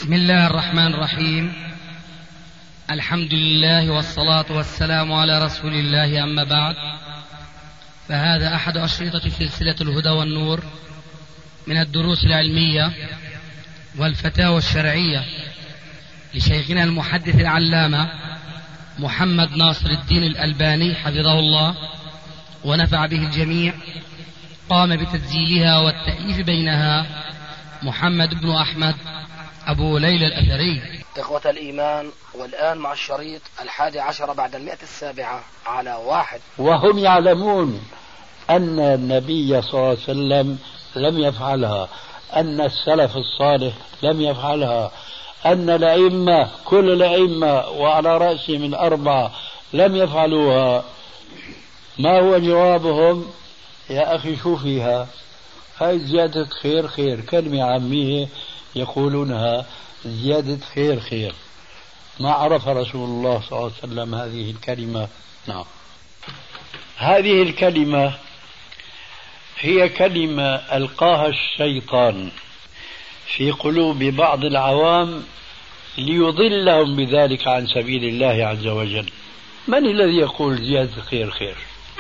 بسم الله الرحمن الرحيم. الحمد لله والصلاة والسلام على رسول الله، أما بعد، فهذا أحد أشرطة سلسلة الهدى والنور من الدروس العلمية والفتاوى الشرعية لشيخنا المحدث العلامة محمد ناصر الدين الألباني حفظه الله ونفع به الجميع. قام بتسجيلها والتأليف بينها محمد بن أحمد أبو ليلى الأثري. إخوة الإيمان، والآن مع الشريط 11 بعد 107 على 1. وهم يعلمون أن النبي صلى الله عليه وسلم لم يفعلها، أن السلف الصالح لم يفعلها، أن الأئمة كل الأئمة وعلى رأسهم الأربعة لم يفعلوها. ما هو جوابهم؟ يا أخي شو فيها؟ هاي زيادة خير خير، كلمة عامية يقولونها زيادة خير خير. ما عرف رسول الله صلى الله عليه وسلم هذه الكلمة. نعم، هذه الكلمة هي كلمة ألقاها الشيطان في قلوب بعض العوام ليضلهم بذلك عن سبيل الله عز وجل. من الذي يقول زيادة خير خير؟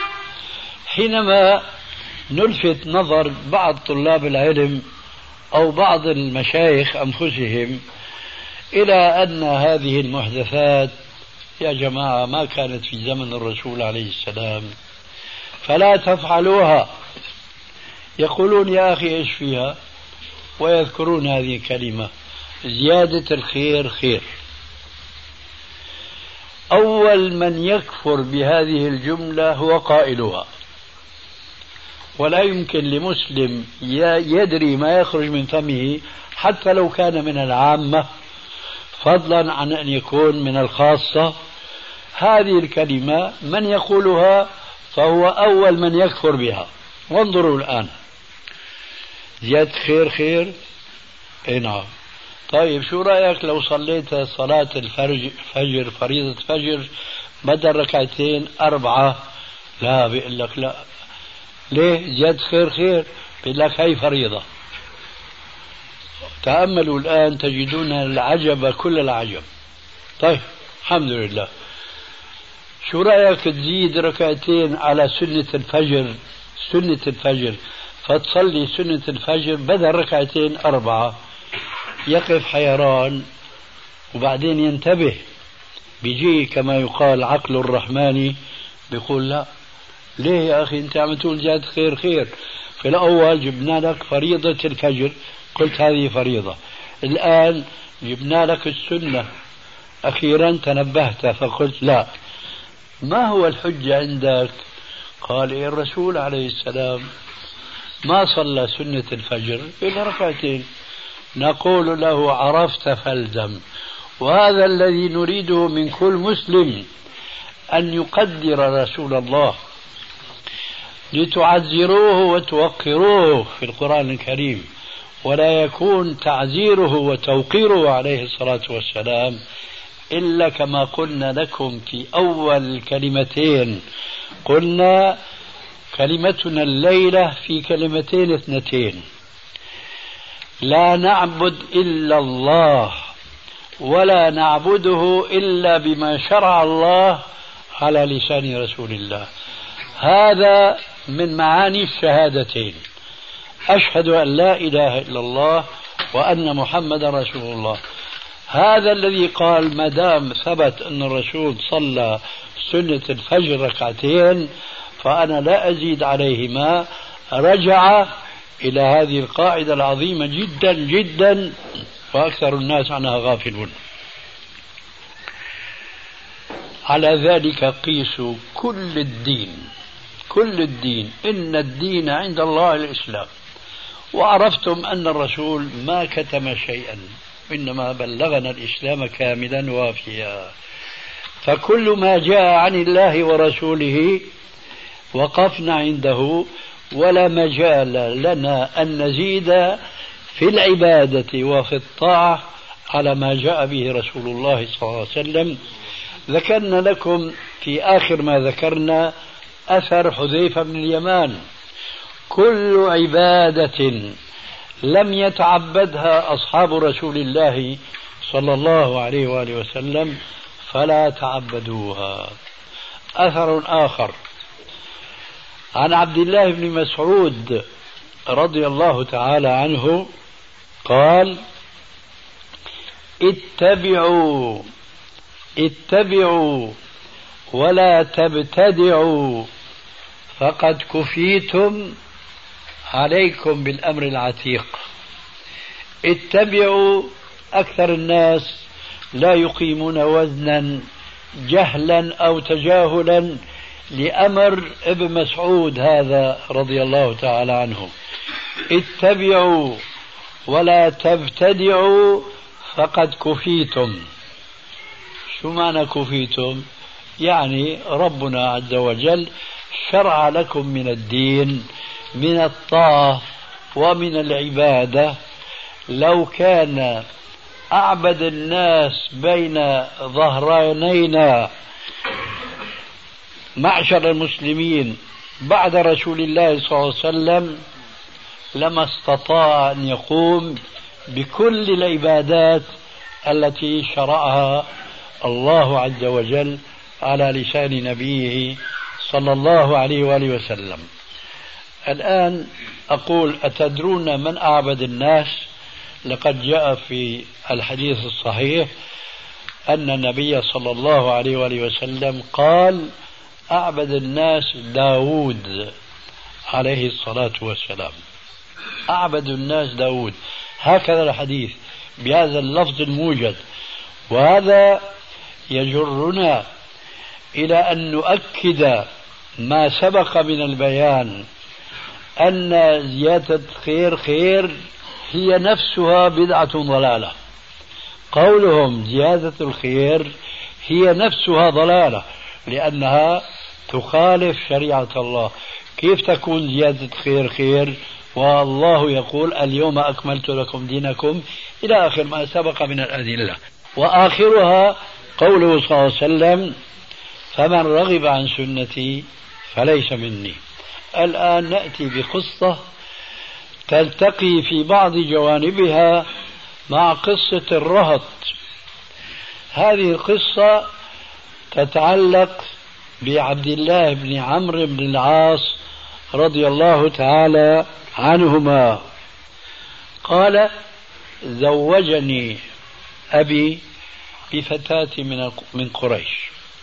حينما نلفت نظر بعض طلاب العلم أو بعض المشايخ أنفسهم إلى أن هذه المحدثات يا جماعة ما كانت في زمن الرسول عليه السلام فلا تفعلوها، يقولون يا أخي إيش فيها؟ ويذكرون هذه الكلمة زيادة الخير خير. أول من يكفر بهذه الجملة هو قائلها، ولا يمكن لمسلم يدري ما يخرج من فمه حتى لو كان من العامة، فضلا عن أن يكون من الخاصة. هذه الكلمة من يقولها فهو أول من يكفر بها. وانظروا الآن، زيادة خير خير. اي نعم. طيب شو رأيك لو صليت صلاة الفجر فريضة فجر بدل ركعتين 4؟ لا، بيقول لك لا. ليه؟ زيادة خير خير. بيقول لك هي فريضة. تأملوا الآن تجدون العجب كل العجب. طيب الحمد لله. شو رأيك تزيد ركعتين على سنة الفجر فتصلي سنة الفجر بدل ركعتين 4؟ يقف حيران وبعدين ينتبه، بيجي كما يقال عقل الرحمن بيقول لا. ليه يا أخي أنت عم تقول زيادة خير خير؟ في الأول جبنا لك فريضة الفجر قلت هذه فريضة، الآن جبنا لك السنة أخيرا تنبهت فقلت لا. ما هو الحجة عندك؟ قال إيه الرسول عليه السلام ما صلى سنة الفجر إلا ركعتين. نقول له عرفت فالزم. وهذا الذي نريده من كل مسلم، أن يقدر رسول الله لتعزروه وتوقروه في القرآن الكريم، ولا يكون تعزيره وتوقيره عليه الصلاة والسلام إلا كما قلنا لكم في أول الكلمتين. قلنا كلمتنا الليلة في كلمتين اثنتين: لا نعبد إلا الله، ولا نعبده إلا بما شرع الله على لسان رسول الله. هذا من معاني الشهادتين: أشهد أن لا إله إلا الله وأن محمد رسول الله. هذا الذي قال ما دام ثبت أن الرسول صلى سنة الفجر ركعتين فأنا لا أزيد عليهما، رجع إلى هذه القاعدة العظيمة جدا جدا وأكثر الناس عنها غافلون. على ذلك قيسوا كل الدين، إن الدين عند الله الإسلام. وعرفتم أن الرسول ما كتم شيئا، إنما بلغنا الإسلام كاملا وافيا. فكل ما جاء عن الله ورسوله وقفنا عنده، ولا مجال لنا أن نزيد في العبادة وفي الطاعة على ما جاء به رسول الله صلى الله عليه وسلم. ذكرنا لكم في آخر ما ذكرنا أثر حذيفة بن اليمان: كل عبادة لم يتعبدها أصحاب رسول الله صلى الله عليه وآله وسلم فلا تعبدوها. أثر آخر عن عبد الله بن مسعود رضي الله تعالى عنه قال: اتبعوا ولا تبتدعوا فقد كفيتم، عليكم بالأمر العتيق. اتبعوا، أكثر الناس لا يقيمون وزنا جهلا أو تجاهلا لأمر ابن مسعود هذا رضي الله تعالى عنه. اتبعوا ولا تبتدعوا فقد كفيتم. شو معنى كفيتم؟ يعني ربنا عز وجل شرع لكم من الدين، من الطاعة ومن العبادة. لو كان أعبد الناس بين ظهرانينا معشر المسلمين بعد رسول الله صلى الله عليه وسلم لما استطاع أن يقوم بكل العبادات التي شرعها الله عز وجل على لسان نبيه صلى الله عليه وآله وسلم. الآن أقول: أتدرون من أعبد الناس؟ لقد جاء في الحديث الصحيح أن النبي صلى الله عليه وآله وسلم قال: أعبد الناس داود عليه الصلاة والسلام. أعبد الناس داود، هكذا الحديث بهذا اللفظ الموجد. وهذا يجرنا إلى أن نؤكد ما سبق من البيان أن زيادة خير هي نفسها بدعة ضلالة. قولهم زيادة الخير هي نفسها ضلالة لأنها تخالف شريعة الله. كيف تكون زيادة خير والله يقول: اليوم أكملت لكم دينكم، إلى آخر ما سبق من الأدلة. وآخرها قوله صلى الله عليه وسلم: فمن رغب عن سنتي فليس مني. الآن نأتي بقصة تلتقي في بعض جوانبها مع قصة الرهط. هذه القصة تتعلق بعبد الله بن عمرو بن العاص رضي الله تعالى عنهما. قال: زوجني أبي بفتاة من قريش،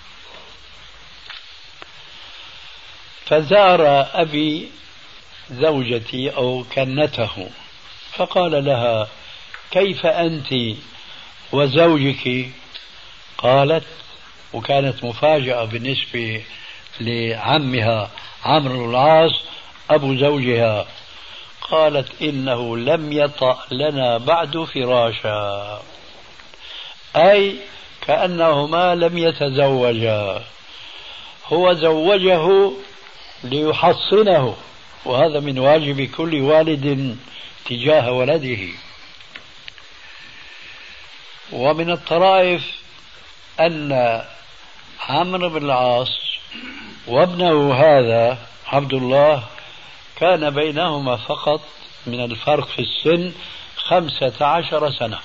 فزار أبي زوجتي أو كنته فقال لها: كيف أنت وزوجك؟ قالت، وكانت مفاجأة بالنسبة لعمها عمرو بن العاص أبو زوجها، قالت: إنه لم يطأ لنا بعد فراشا، أي كأنهما لم يتزوجا، هو زوجه ليحصنه، وهذا من واجب كل والد تجاه ولده. ومن الطرائف أن عمرو بن العاص وابنه هذا عبد الله كان بينهما فقط من الفرق في السن 15 سنة،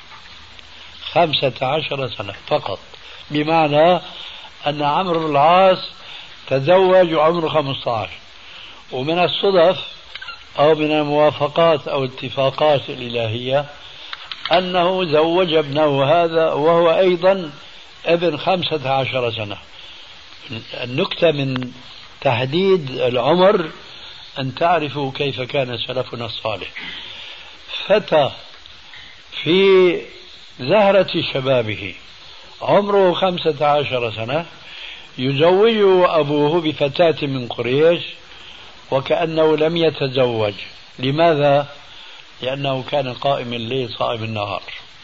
15 سنة فقط، بمعنى أن عمرو بن العاص تزوج عمره 15. ومن الصدف أو من الموافقات أو الاتفاقات الإلهية أنه زوج ابنه هذا وهو أيضا ابن 15 سنة. النكتة من تحديد العمر أن تعرفوا كيف كان سلفنا الصالح. فتى في زهرة شبابه عمره 15 سنة يزوجه أبوه بفتاة من قريش وكأنه لم يتزوج. لماذا؟ لأنه كان قائم الليل صائم النهار.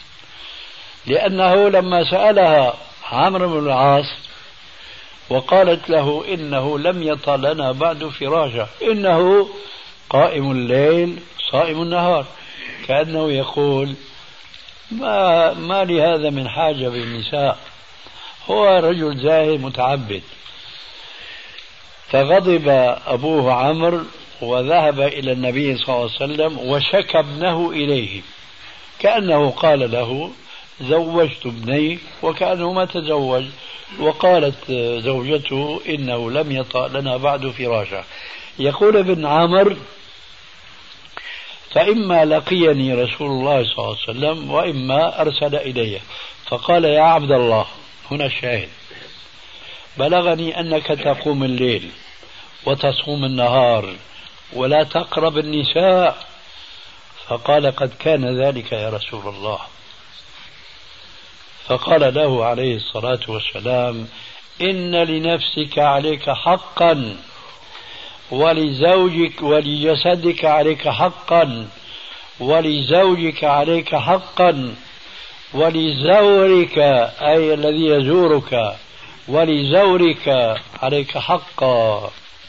لأنه لما سألها عمرو بن العاص وقالت له: إنه لم يطأ لنا بعد فراشا، إنه قائم الليل صائم النهار، كأنه يقول: ما لهذا من حاجة بالنساء، هو رجل زاهد متعبد. فغضب أبوه عمرو وذهب إلى النبي صلى الله عليه وسلم وشكى ابنه إليه، كأنه قال له: زوجت ابني وكأنه ما تزوج. وقالت زوجته إنه لم يطأ لنا بعد فراشا. يقول ابن عامر فإما لقيني رسول الله صلى الله عليه وسلم وإما أرسل إلي فقال يا عبد الله، هنا الشاهد، بلغني أنك تقوم الليل وتصوم النهار ولا تقرب النساء. فقال قد كان ذلك يا رسول الله. فقال له عليه الصلاة والسلام إن لنفسك عليك حقا ولزوجك ولجسدك عليك حقا ولزوجك عليك حقا ولزورك أي الذي يزورك ولزورك عليك حقا.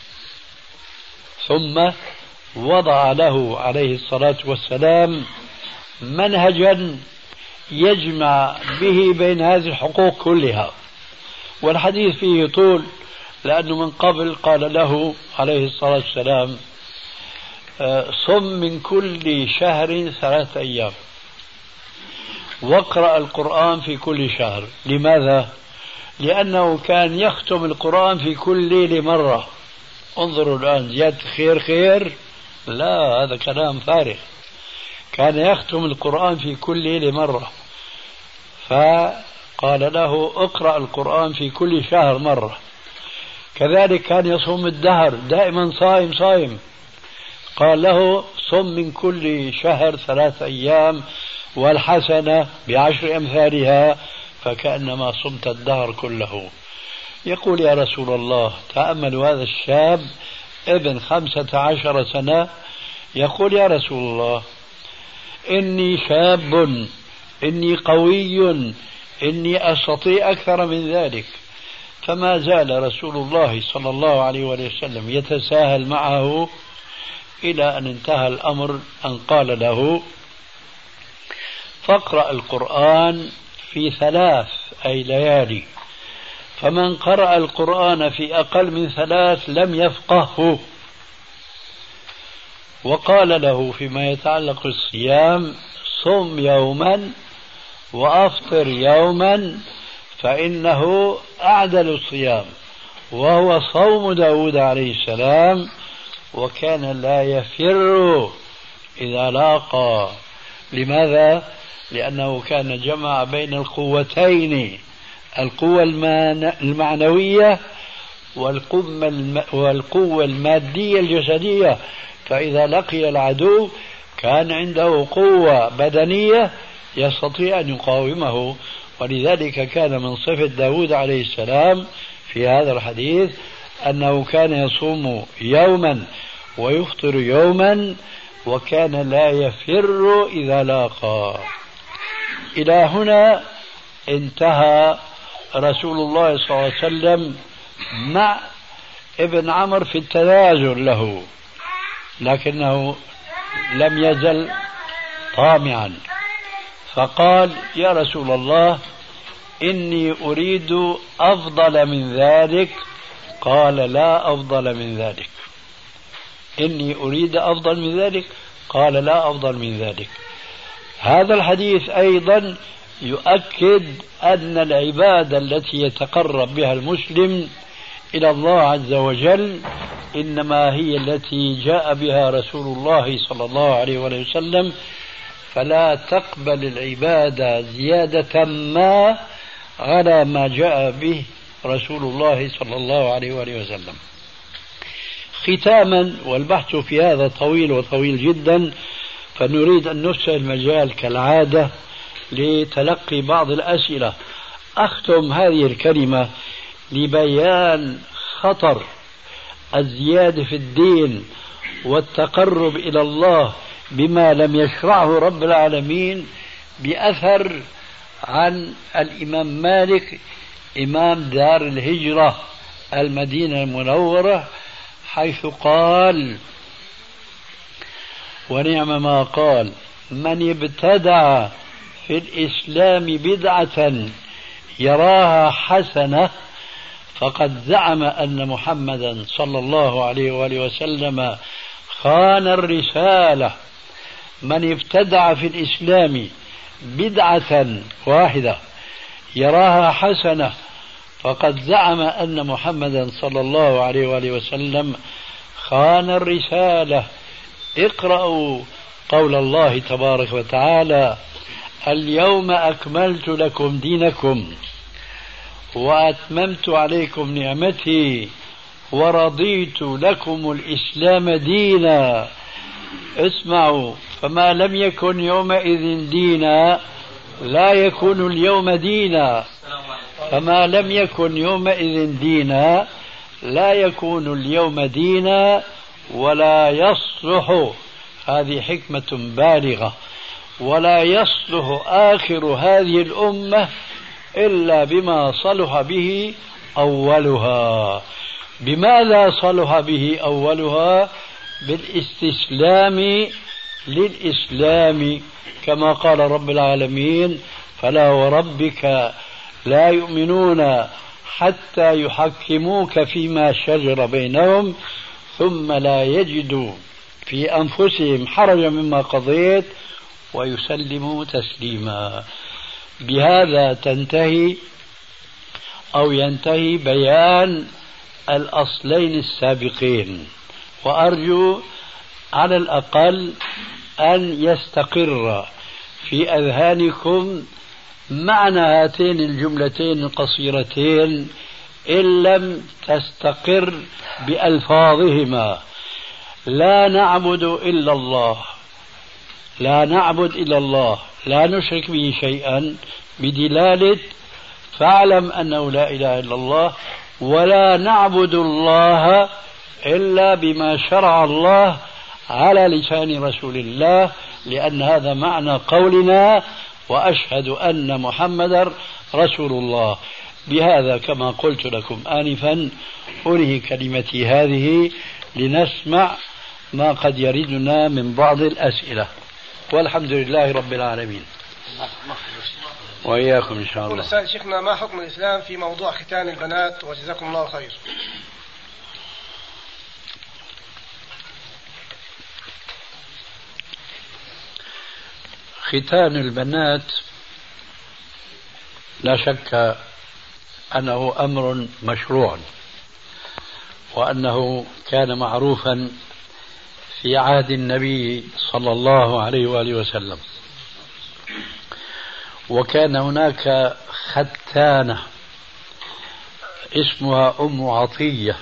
ثم وضع له عليه الصلاة والسلام منهجا يجمع به بين هذه الحقوق كلها. والحديث فيه طول لأنه من قبل قال له عليه الصلاة والسلام صم من كل شهر 3 أيام واقرأ القرآن في كل شهر. لماذا؟ لأنه كان يختم القرآن في كل ليلة مرة. انظروا الآن، زيادة خير خير؟ لا، هذا كلام فارغ. كان يختم القرآن في كل ليلة مرة. فقال له اقرأ القرآن في كل شهر مرة. كذلك كان يصوم الدهر، دائما صائم. قال له صم من كل شهر 3 أيام والحسنة ب10 أمثالها فكأنما صمت الدهر كله. يقول يا رسول الله، تأملوا هذا الشاب ابن 15 سنة يقول يا رسول الله إني شاب، إني قوي، إني أستطيع أكثر من ذلك. فما زال رسول الله صلى الله عليه وسلم يتساهل معه إلى أن انتهى الأمر أن قال له فاقرأ القرآن في 3 أي ليالي، فمن قرأ القرآن في أقل من 3 لم يفقهه. وقال له فيما يتعلق بالصيام صم يوما وأفطر يوما فإنه أعدل الصيام، وهو صوم داود عليه السلام، وكان لا يفر إذا لاقى. لماذا؟ لأنه كان جمع بين القوتين، القوة المعنوية والقوة المادية الجسدية. فإذا لقي العدو كان عنده قوة بدنية يستطيع أن يقاومه. ولذلك كان من صفة داود عليه السلام في هذا الحديث أنه كان يصوم يوما ويفطر يوما، وكان لا يفر إذا لاقى. إلى هنا انتهى رسول الله صلى الله عليه وسلم مع ابن عمرو في التنازل له، لكنه لم يزل طامعا. فقال يا رسول الله إني أريد أفضل من ذلك. قال لا أفضل من ذلك. إني أريد أفضل من ذلك. قال لا أفضل من ذلك. هذا الحديث أيضا يؤكد أن العبادة التي يتقرب بها المسلم إلى الله عز وجل إنما هي التي جاء بها رسول الله صلى الله عليه وسلم، فلا تقبل العبادة زيادة ما على ما جاء به رسول الله صلى الله عليه وسلم. ختاما، والبحث في هذا طويل وطويل جدا، فنريد أن نفسح المجال كالعادة لتلقي بعض الأسئلة. أختم هذه الكلمة لبيان خطر الزيادة في الدين والتقرب إلى الله بما لم يشرعه رب العالمين بأثر عن الإمام مالك إمام دار الهجرة المدينة المنورة، حيث قال ونعم ما قال: من ابتدع في الإسلام بدعة يراها حسنة فقد زعم أن محمدا صلى الله عليه وآله وسلم خان الرسالة. من ابتدع في الإسلام بدعة واحدة يراها حسنة فقد زعم أن محمدا صلى الله عليه وآله وسلم خان الرسالة. اقرأوا قول الله تبارك وتعالى: اليوم أكملت لكم دينكم وأتممت عليكم نعمتي ورضيت لكم الإسلام دينا. اسمعوا: فما لم يكن يومئذ دينا لا يكون اليوم دينا، فما لم يكن يومئذ دينا لا يكون اليوم دينا، ولا يصلح، هذه حكمة بالغة، ولا يصلح آخر هذه الأمة إلا بما صلح به أولها. بماذا صلح به أولها؟ بالاستسلام للإسلام، كما قال رب العالمين: فلا وربك لا يؤمنون حتى يحكموك فيما شجر بينهم ثم لا يجدوا في أنفسهم حرجا مما قضيت ويسلموا تسليما. بهذا تنتهي أو ينتهي بيان الأصلين السابقين، وأرجو على الأقل أن يستقر في أذهانكم معنى هاتين الجملتين القصيرتين إن لم تستقر بألفاظهما: لا نعبد إلا الله، لا نعبد إلا الله، لا نشرك به شيئا، بدلالة فاعلم أنه لا إله إلا الله، ولا نعبد الله إلا بما شرع الله على لسان رسول الله، لأن هذا معنى قولنا: وأشهد أن محمدا رسول الله. بهذا كما قلت لكم آنفا أنهي كلمتي هذه لنسمع ما قد يردنا من بعض الأسئلة، والحمد لله رب العالمين. وإياكم إن شاء الله. شيخنا، ما حكم الإسلام في موضوع ختان البنات؟ وجزاكم الله خير. ختان البنات لا شك أنه أمر مشروع، وأنه كان معروفا في عهد النبي صلى الله عليه وآله وسلم، وكان هناك ختانة اسمها أم عطية،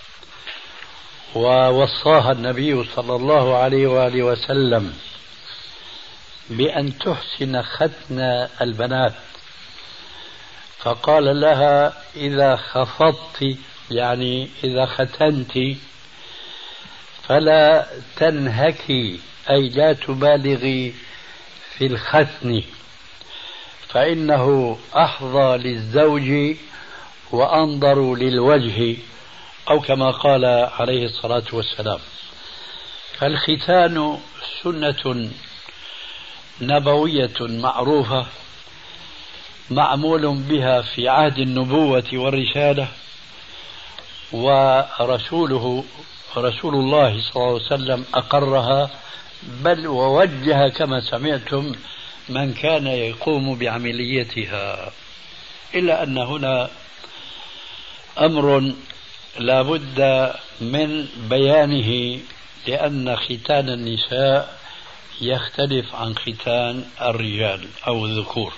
ووصاها النبي صلى الله عليه وآله وسلم بأن تحسن ختن البنات، فقال لها: إذا خفضت، يعني إذا ختنت، فلا تنهكي، أي لا تبالغي في الختن، فإنه أحظى للزوج وأنظر للوجه، أو كما قال عليه الصلاة والسلام. فالختان سنة نبوية معروفة معمول بها في عهد النبوة والرسالة، ورسول الله صلى الله عليه وسلم أقرها، بل ووجه كما سمعتم من كان يقوم بعمليتها. إلا أن هنا أمر لا بد من بيانه، لأن ختان النساء يختلف عن ختان الرجال أو الذكور.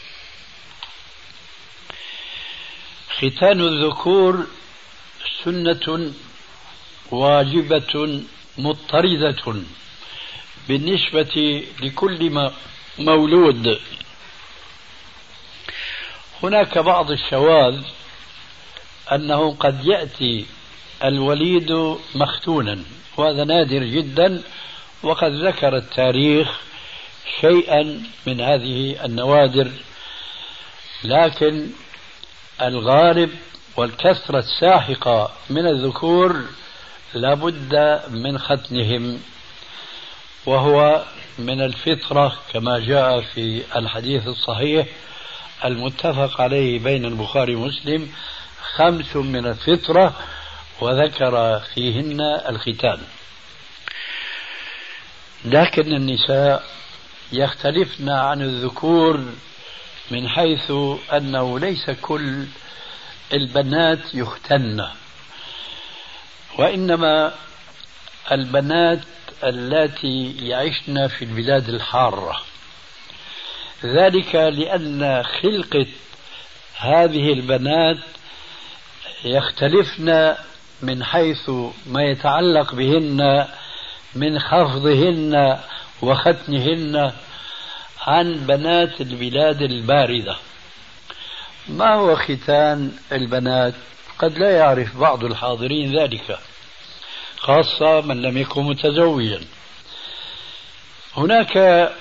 ختان الذكور سنة واجبة مضطردة بالنسبة لكل مولود. هناك بعض الشواذ أنه قد يأتي الوليد مختونا، وهذا نادر جدا، وقد ذكر التاريخ شيئا من هذه النوادر، لكن الغالب والكثرة الساحقة من الذكور لا بد من ختنهم، وهو من الفطرة كما جاء في الحديث الصحيح المتفق عليه بين البخاري ومسلم: 5 من الفطرة، وذكر فيهن الختان. لكن النساء يختلفن عن الذكور من حيث أنه ليس كل البنات يختن، وإنما البنات اللاتي يعشن في البلاد الحارة، ذلك لأن خلقة هذه البنات يختلفن من حيث ما يتعلق بهن من خفضهن وختنهن عن بنات البلاد الباردة. ما هو ختان البنات؟ قد لا يعرف بعض الحاضرين ذلك، خاصة من لم يكن متزوجا. هناك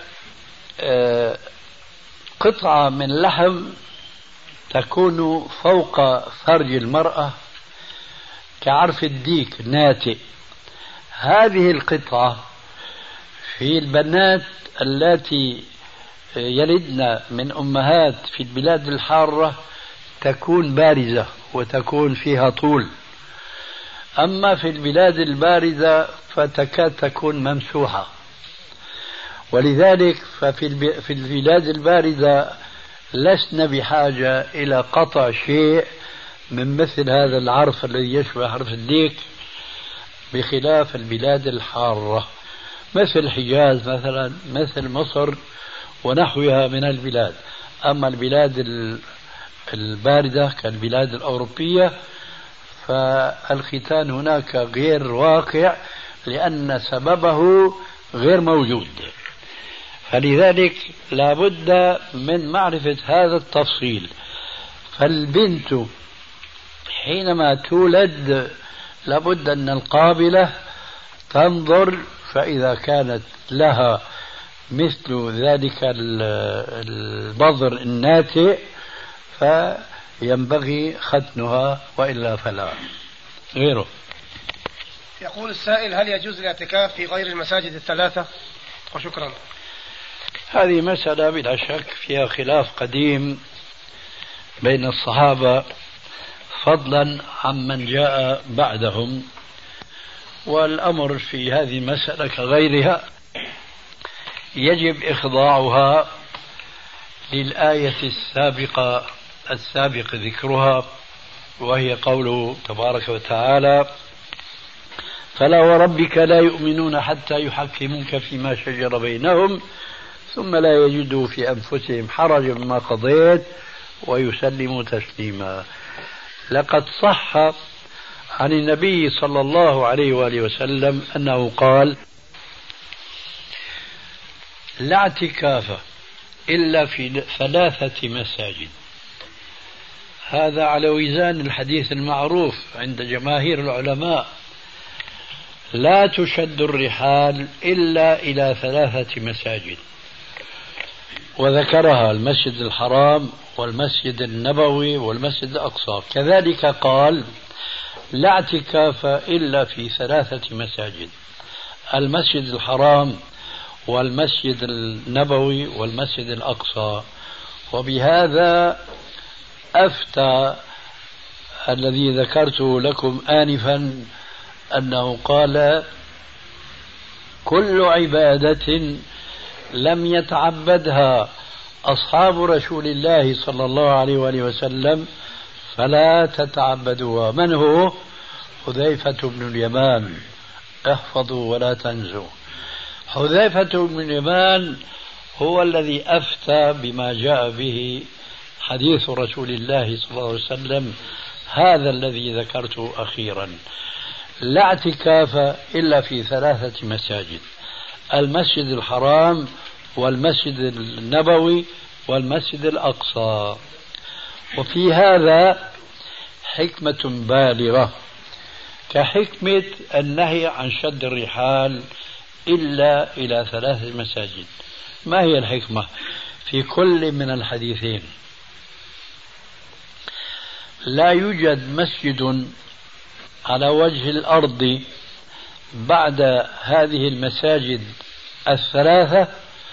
قطعة من لحم تكون فوق فرج المرأة كعرف الديك ناتئ. هذه القطعة في البنات التي يلدن من أمهات في البلاد الحارة تكون بارزة وتكون فيها طول، أما في البلاد الباردة فتكاد تكون ممسوحة. ولذلك في البلاد الباردة لسنا بحاجة إلى قطع شيء من مثل هذا العرف الذي يشبه عرف الديك، بخلاف البلاد الحارة مثل الحجاز مثلا، مثل مصر ونحوها من البلاد. أما البلاد الباردة كالبلاد الأوروبية فالختان هناك غير واقع لأن سببه غير موجود. فلذلك لا بد من معرفة هذا التفصيل. فالبنت حينما تولد لابد أن القابلة تنظر، فإذا كانت لها مثل ذلك البذر الناتئ فينبغي ختنها، وإلا فلا. غيره. يقول السائل: هل يجوز الاعتكاف في غير المساجد الثلاثة؟ وشكرا. هذه مسألة بلا شك فيها خلاف قديم بين الصحابة فضلا عمن جاء بعدهم، والأمر في هذه المسألة كغيرها يجب إخضاعها للآية السابق ذكرها، وهي قوله تبارك وتعالى: فلا وربك لا يؤمنون حتى يحكموك فيما شجر بينهم ثم لا يجدوا في أنفسهم حرجا مما قضيت ويسلموا تسليما. لقد صح عن النبي صلى الله عليه وآله وسلم أنه قال: لا اعتكاف إلا في 3 مساجد. هذا على وزان الحديث المعروف عند جماهير العلماء: لا تشد الرحال إلا إلى 3 مساجد. وذكرها المسجد الحرام والمسجد النبوي والمسجد الأقصى. كذلك قال: لا اعتكاف إلا في 3 مساجد: المسجد الحرام والمسجد النبوي والمسجد الأقصى. وبهذا أفتى الذي ذكرته لكم آنفا أنه قال: كل عبادة لم يتعبدها أصحاب رسول الله صلى الله عليه وآله وسلم فلا تتعبدوها. من هو؟ حذيفة بن اليمان. احفظوا ولا تنسوا. حذيفة بن اليمان هو الذي أفتى بما جاء به حديث رسول الله صلى الله عليه وسلم هذا الذي ذكرته أخيرا: لا اعتكاف إلا في 3 مساجد: المسجد الحرام والمسجد النبوي والمسجد الأقصى. وفي هذا حكمة بالغة كحكمة النهي عن شد الرحال إلا إلى 3 مساجد. ما هي الحكمة في كل من الحديثين؟ لا يوجد مسجد على وجه الأرض بعد هذه المساجد 3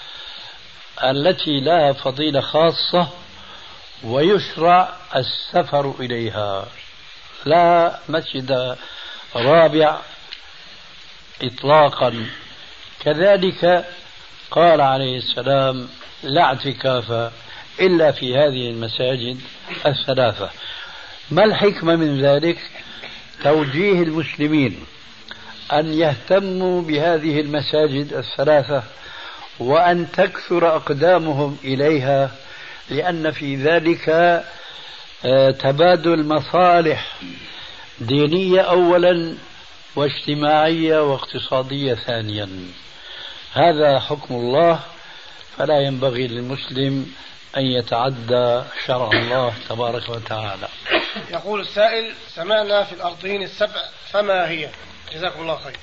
التي لها فضيلة خاصة ويشرع السفر إليها. لا مسجد رابع إطلاقا. كذلك قال عليه السلام لا اعتكاف إلا في هذه المساجد الثلاثة. ما الحكمة من ذلك؟ توجيه المسلمين أن يهتموا بهذه المساجد الثلاثة وأن تكثر أقدامهم إليها، لأن في ذلك تبادل مصالح دينية أولا واجتماعية واقتصادية ثانيا. هذا حكم الله، فلا ينبغي للمسلم أن يتعدى شرع الله تبارك وتعالى. يقول السائل: سمعنا في الأرضين السبع، فما هي؟ جزاكم الله خير.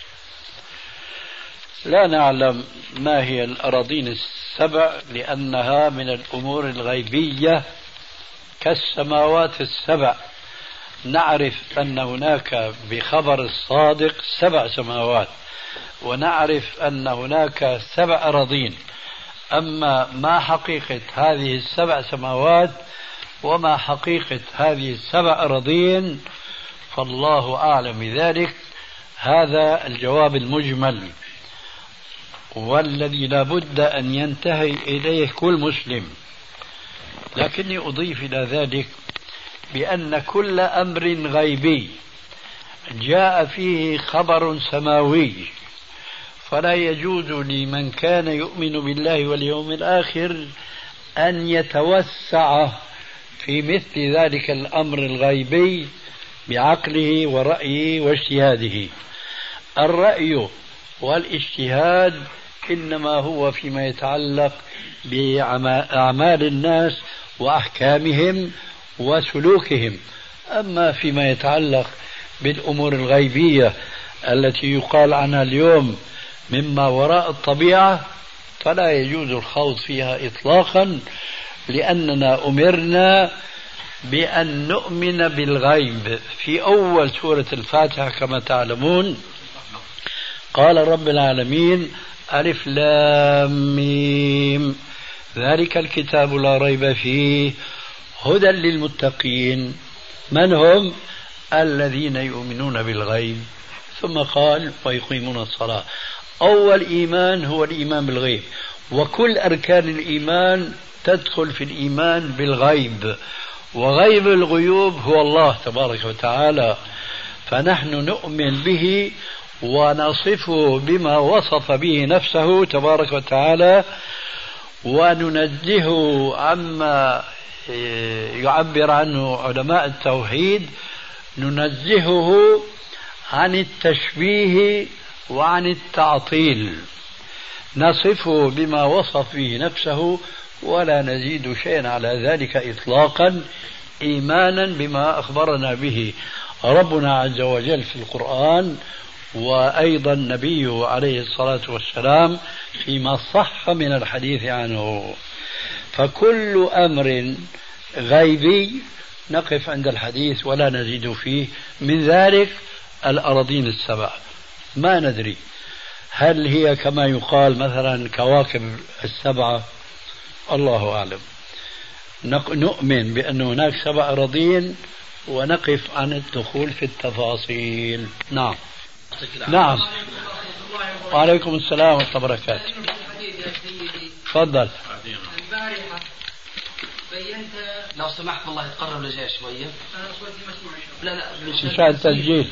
لا نعلم ما هي الأراضين السبع لأنها من الأمور الغيبية كالسماوات السبع. نعرف أن هناك بخبر الصادق 7 سماوات، ونعرف أن هناك 7 أراضين. أما ما حقيقة هذه 7 سماوات وما حقيقة هذه 7 أراضين فالله أعلم بذلك. هذا الجواب المجمل والذي لا بد أن ينتهي إليه كل مسلم. لكني أضيف إلى ذلك بأن كل أمر غيبي جاء فيه خبر سماوي فلا يجوز لمن كان يؤمن بالله واليوم الآخر أن يتوسع في مثل ذلك الأمر الغيبي بعقله ورأيه واجتهاده. الرأي والاجتهاد إنما هو فيما يتعلق بأعمال الناس وأحكامهم وسلوكهم. أما فيما يتعلق بالأمور الغيبية التي يقال عنها اليوم مما وراء الطبيعة فلا يجوز الخوض فيها إطلاقا، لأننا أمرنا بأن نؤمن بالغيب. في أول سورة الفاتحة كما تعلمون قال رب العالمين: ألف لام ميم ذلك الكتاب لا ريب فيه هدى للمتقين. من هم؟ الذين يؤمنون بالغيب. ثم قال: ويقيمون الصلاة. أول إيمان هو الإيمان بالغيب، وكل أركان الإيمان تدخل في الإيمان بالغيب، وغيب الغيوب هو الله تبارك وتعالى. فنحن نؤمن به ونصفه بما وصف به نفسه تبارك وتعالى، وننزهه عما يعبر عنه علماء التوحيد، ننزهه عن التشبيه وعن التعطيل، نصفه بما وصف به نفسه ولا نزيد شيئا على ذلك إطلاقا، إيمانا بما أخبرنا به ربنا عز وجل في القرآن، وأيضا نبيه عليه الصلاة والسلام فيما صح من الحديث عنه. فكل أمر غيبي نقف عند الحديث ولا نزيد فيه. من ذلك الأراضين السبع، ما ندري هل هي كما يقال مثلا كواكب السبعة، الله أعلم. نؤمن بأن هناك 7 أراضين ونقف عن الدخول في التفاصيل. نعم. نعم. وعليكم السلام ورحمة الله وبركاته. تفضل. البارحة بينت، لو سمحت والله تقرب لجاي شوية. لا مشان تسجيل.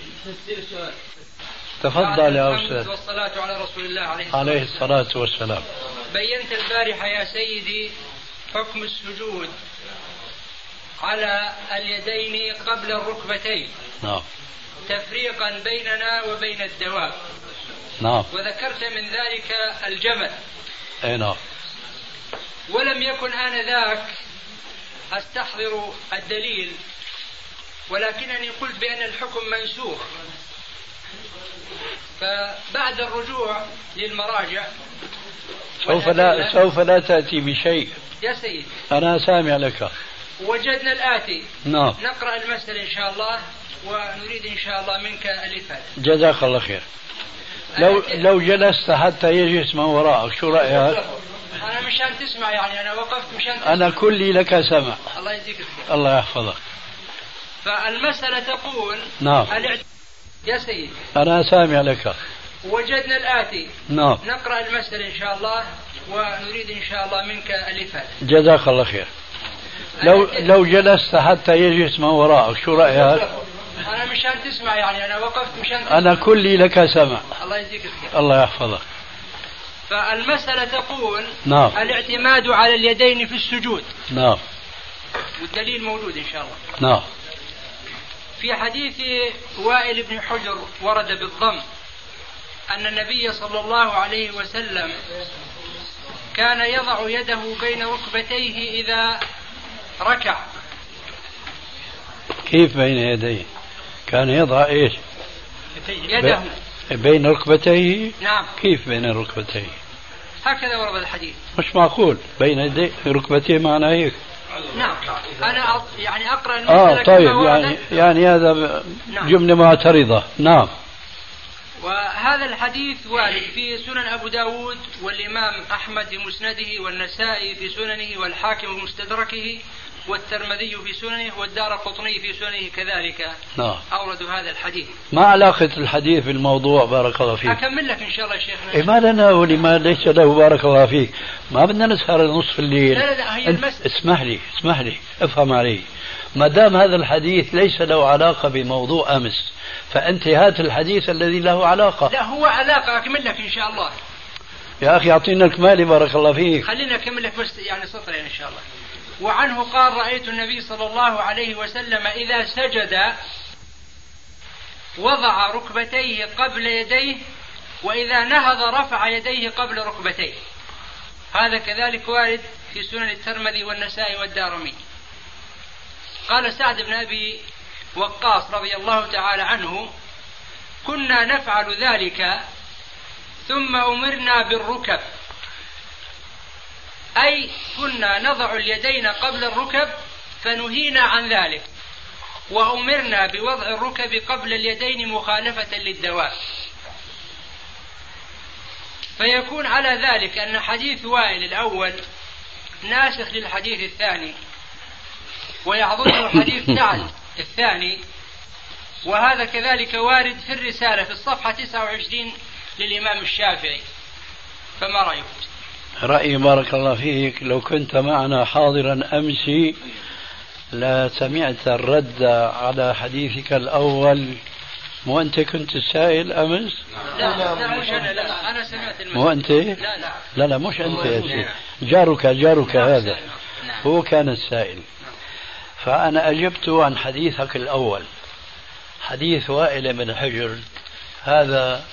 تفضل يا أستاذ. والصلاة على رسول الله عليه الصلاة والسلام. بينت البارحة يا سيدي حكم السجود على اليدين قبل الركبتين. نعم. تفريقا بيننا وبين الدواب. نعم. وذكرت من ذلك الجمل. أي نعم. ولم يكن آنذاك أستحضر الدليل، ولكنني قلت بأن الحكم منسوخ. فبعد الرجوع للمراجع سوف لا تأتي بشيء يا سيدي، أنا سامع لك. وجدنا الآتي. نعم. نقرأ المسألة إن شاء الله، ونريد إن شاء الله منك الإفادة. جزاك الله خير. لو جلست حتى يجلس من وراءك شو رأيك؟ أنا مشان تسمع، يعني أنا وقفت مشان تسمع. أنا كلي لك سمع. الله يجزيك الخير. الله يحفظك. فالمسألة تقول نعم يا سيدي، أنا سامع لك. وجدنا الآتي. نعم. نقرأ المسألة إن شاء الله، ونريد إن شاء الله منك الإفادة. جزاك الله خير. لو جلست حتى يجلس من وراءك شو رأيك؟ أنا مشان تسمع يعني، أنا وقفت مشان تسمع. أنا كلي لك سمع. الله يجزيك الخير. الله يحفظك. فالمسألة تقول نعم. الاعتماد على اليدين في السجود. نعم. والدليل موجود إن شاء الله. نعم. في حديث وائل بن حجر ورد بالضم أن النبي صلى الله عليه وسلم كان يضع يده بين ركبتيه إذا ركع. كيف بين يديه؟ كان يضع إيش؟ يده بين ركبتيه. نعم. كيف بين ركبتيه؟ هكذا ورد الحديث. مش معقول بين يديه ركبتيه معناه هيك. نعم. أنا يعني أقرأ المسألة طيب يعني هذا نعم. جملة معترضة. نعم. وهذا الحديث وارد في سنن أبو داود والإمام أحمد في مسنده والنسائي في سننه والحاكم في مستدركه والترمذي في سننه والدارقطني في سننه كذلك. نعم. أوردوا هذا الحديث. ما علاقة الحديث بالموضوع؟ بارك الله فيك. أكمل لك إن شاء الله شيخنا. ما لنا ولما ليس له. بارك الله فيك. ما بدنا نسهر نصف الليل. لا هي اسمح لي افهم علي. ما دام هذا الحديث ليس له علاقة بموضوع أمس فأنت هات الحديث الذي له علاقة. لا هو علاقة. أكمل لك إن شاء الله. يا أخي أعطينا الكمالي بارك الله فيك. خلينا أكمل لك بس يعني سطرين إن شاء الله. وعنه قال رأيت النبي صلى الله عليه وسلم إذا سجد وضع ركبتيه قبل يديه وإذا نهض رفع يديه قبل ركبتيه. هذا كذلك وارد في سنن الترمذي والنسائي والدارمي. قال سعد بن أبي وقاص رضي الله تعالى عنه كنا نفعل ذلك ثم أمرنا بالركب، أي كنا نضع اليدين قبل الركب فنهينا عن ذلك وأمرنا بوضع الركب قبل اليدين مخالفة للدواب. فيكون على ذلك أن حديث وائل الأول ناسخ للحديث الثاني ويعضده حديث سعد الثاني. وهذا كذلك وارد في الرسالة في الصفحة 29 للإمام الشافعي. فما رأيك؟ رأيي بارك الله فيك لو كنت معنا حاضرا أمس لا سمعت الرد على حديثك الأول. مو أنت كنت السائل أمس؟ لا مش أنا. لا أنا سمعت المسألة. مو أنت؟ لا مش أنت يا سيدي. جارك هذا هو كان السائل. فأنا أجبت عن حديثك الأول. حديث وائل بن حجر هذا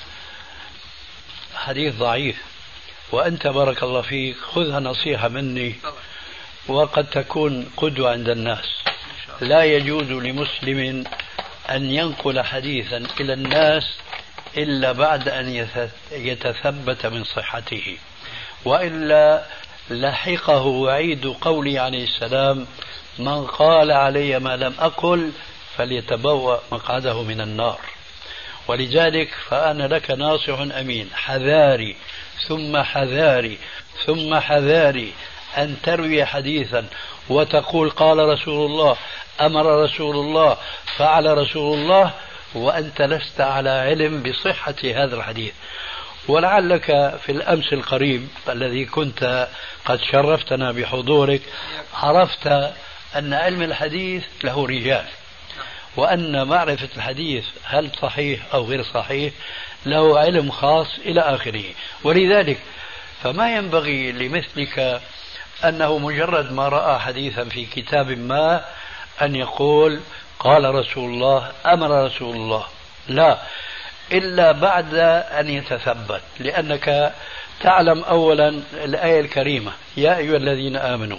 حديث ضعيف، وأنت بارك الله فيك خذها نصيحة مني وقد تكون قدوة عند الناس. لا يجوز لمسلم أن ينقل حديثا إلى الناس إلا بعد أن يتثبت من صحته، وإلا لحقه وعيد قولي عليه السلام من قال علي ما لم أقل فليتبوأ مقعده من النار. ولذلك فأنا لك ناصح أمين، حذاري ثم حذاري ثم حذاري أن تروي حديثا وتقول قال رسول الله، أمر رسول الله، فعل رسول الله، وأنت لست على علم بصحة هذا الحديث. ولعلك في الأمس القريب الذي كنت قد شرفتنا بحضورك عرفت أن علم الحديث له رجال، وأن معرفة الحديث هل صحيح أو غير صحيح له علم خاص إلى آخره. ولذلك فما ينبغي لمثلك أنه مجرد ما رأى حديثا في كتاب ما أن يقول قال رسول الله، أمر رسول الله، لا، إلا بعد أن يتثبت. لأنك تعلم أولا الآية الكريمة يا أيها الذين آمنوا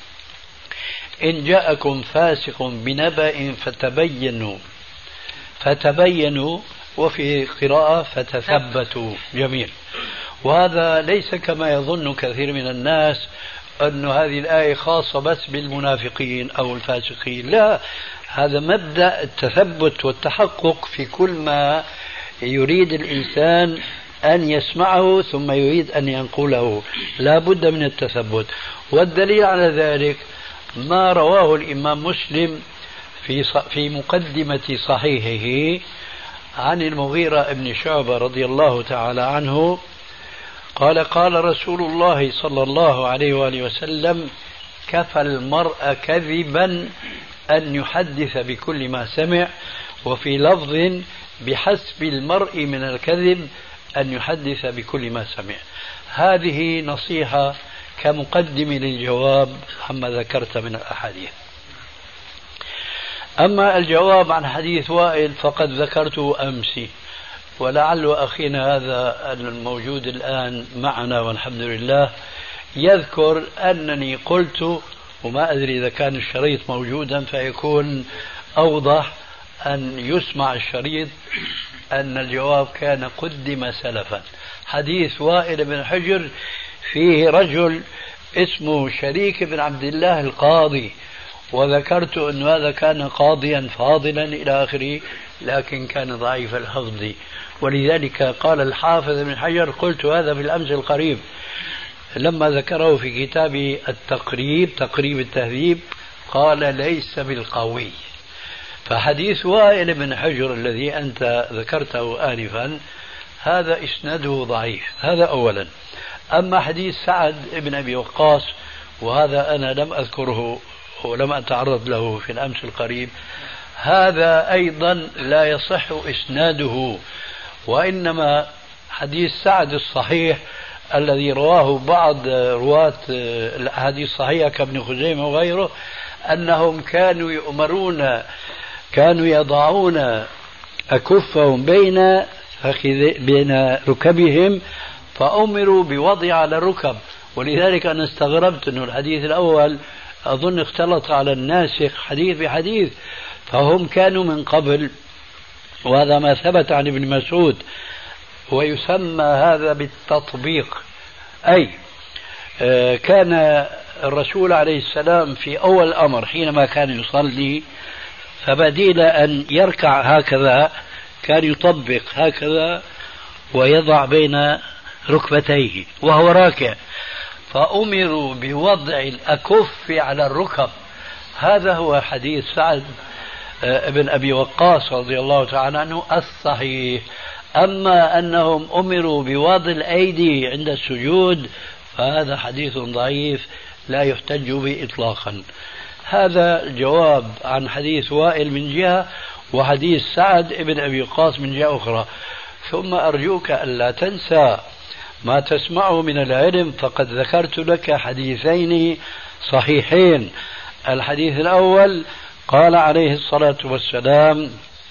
إن جاءكم فاسق بنبأ فتبينوا، وفي قراءة فتثبتوا. جميل. وهذا ليس كما يظن كثير من الناس أن هذه الآية خاصة بس بالمنافقين أو الفاسقين، لا، هذا مبدأ التثبت والتحقق في كل ما يريد الإنسان أن يسمعه ثم يريد أن ينقله، لا بد من التثبت. والدليل على ذلك ما رواه الإمام مسلم في مقدمة صحيحه عن المغيرة بن شعبة رضي الله تعالى عنه قال قال رسول الله صلى الله عليه وآله وسلم كفى المرء كذبا أن يحدث بكل ما سمع، وفي لفظ بحسب المرء من الكذب أن يحدث بكل ما سمع. هذه نصيحة كمقدم للجواب عما ذكرت من الأحاديث. أما الجواب عن حديث وائل فقد ذكرته أمس، ولعل أخينا هذا الموجود الآن معنا والحمد لله يذكر أنني قلت، وما أدري إذا كان الشريط موجودا فيكون أوضح أن يسمع الشريط، أن الجواب كان قدم سلفا. حديث وائل بن حجر فيه رجل اسمه شريك بن عبد الله القاضي، وذكرت أن هذا كان قاضيا فاضلا إلى آخره، لكن كان ضعيف الحفظ، ولذلك قال الحافظ بن حجر، قلت هذا في الأمس القريب لما ذكره في كتاب التقريب تقريب التهذيب، قال ليس بالقوي. فحديث وائل بن حجر الذي أنت ذكرته آنفا هذا إسناده ضعيف، هذا أولا. أما حديث سعد بن أبي وقاص، وهذا أنا لم أذكره ولم أتعرض له في الأمس القريب، هذا أيضا لا يصح إسناده، وإنما حديث سعد الصحيح الذي رواه بعض رواة الأحاديث الصحيحة كابن خزيمة وغيره، أنهم كانوا يضعون أكفهم بين ركبهم فأمروا بوضع على الركب. ولذلك أنا استغربت أن الحديث الأول أظن اختلط على الناسخ حديث بحديث، فهم كانوا من قبل، وهذا ما ثبت عن ابن مسعود، ويسمى هذا بالتطبيق. أي كان الرسول عليه السلام في أول الأمر حينما كان يصلي فبديل أن يركع هكذا كان يطبق هكذا ويضع بين ركبتيه وهو راكع، فأمروا بوضع الأكف على الركب. هذا هو حديث سعد ابن أبي وقاص رضي الله تعالى عنه الصحيح. أما أنهم أمروا بوضع الأيدي عند السجود فهذا حديث ضعيف لا يحتج به إطلاقا. هذا الجواب عن حديث وائل من جهة، وحديث سعد ابن أبي وقاص من جهة أخرى. ثم أرجوك ألا تنسى ما تسمعه من العلم، فقد ذكرت لك حديثين صحيحين. الحديث الأول قال عليه الصلاة والسلام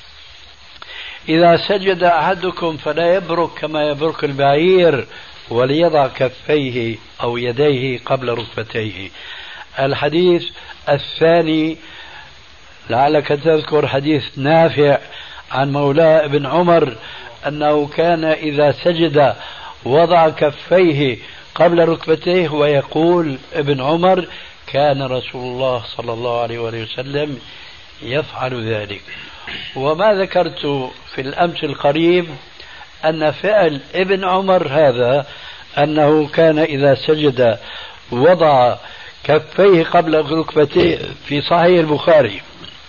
إذا سجد أحدكم فلا يبرك كما يبرك البعير، وليضع كفيه أو يديه قبل ركبتيه. الحديث الثاني لعلك تذكر حديث نافع عن مولاه ابن عمر أنه كان إذا سجد وضع كفيه قبل ركبتيه، ويقول ابن عمر كان رسول الله صلى الله عليه وسلم يفعل ذلك. وما ذكرت في الأمس القريب أن فعل ابن عمر هذا أنه كان إذا سجد وضع كفيه قبل ركبتيه في صحيح البخاري،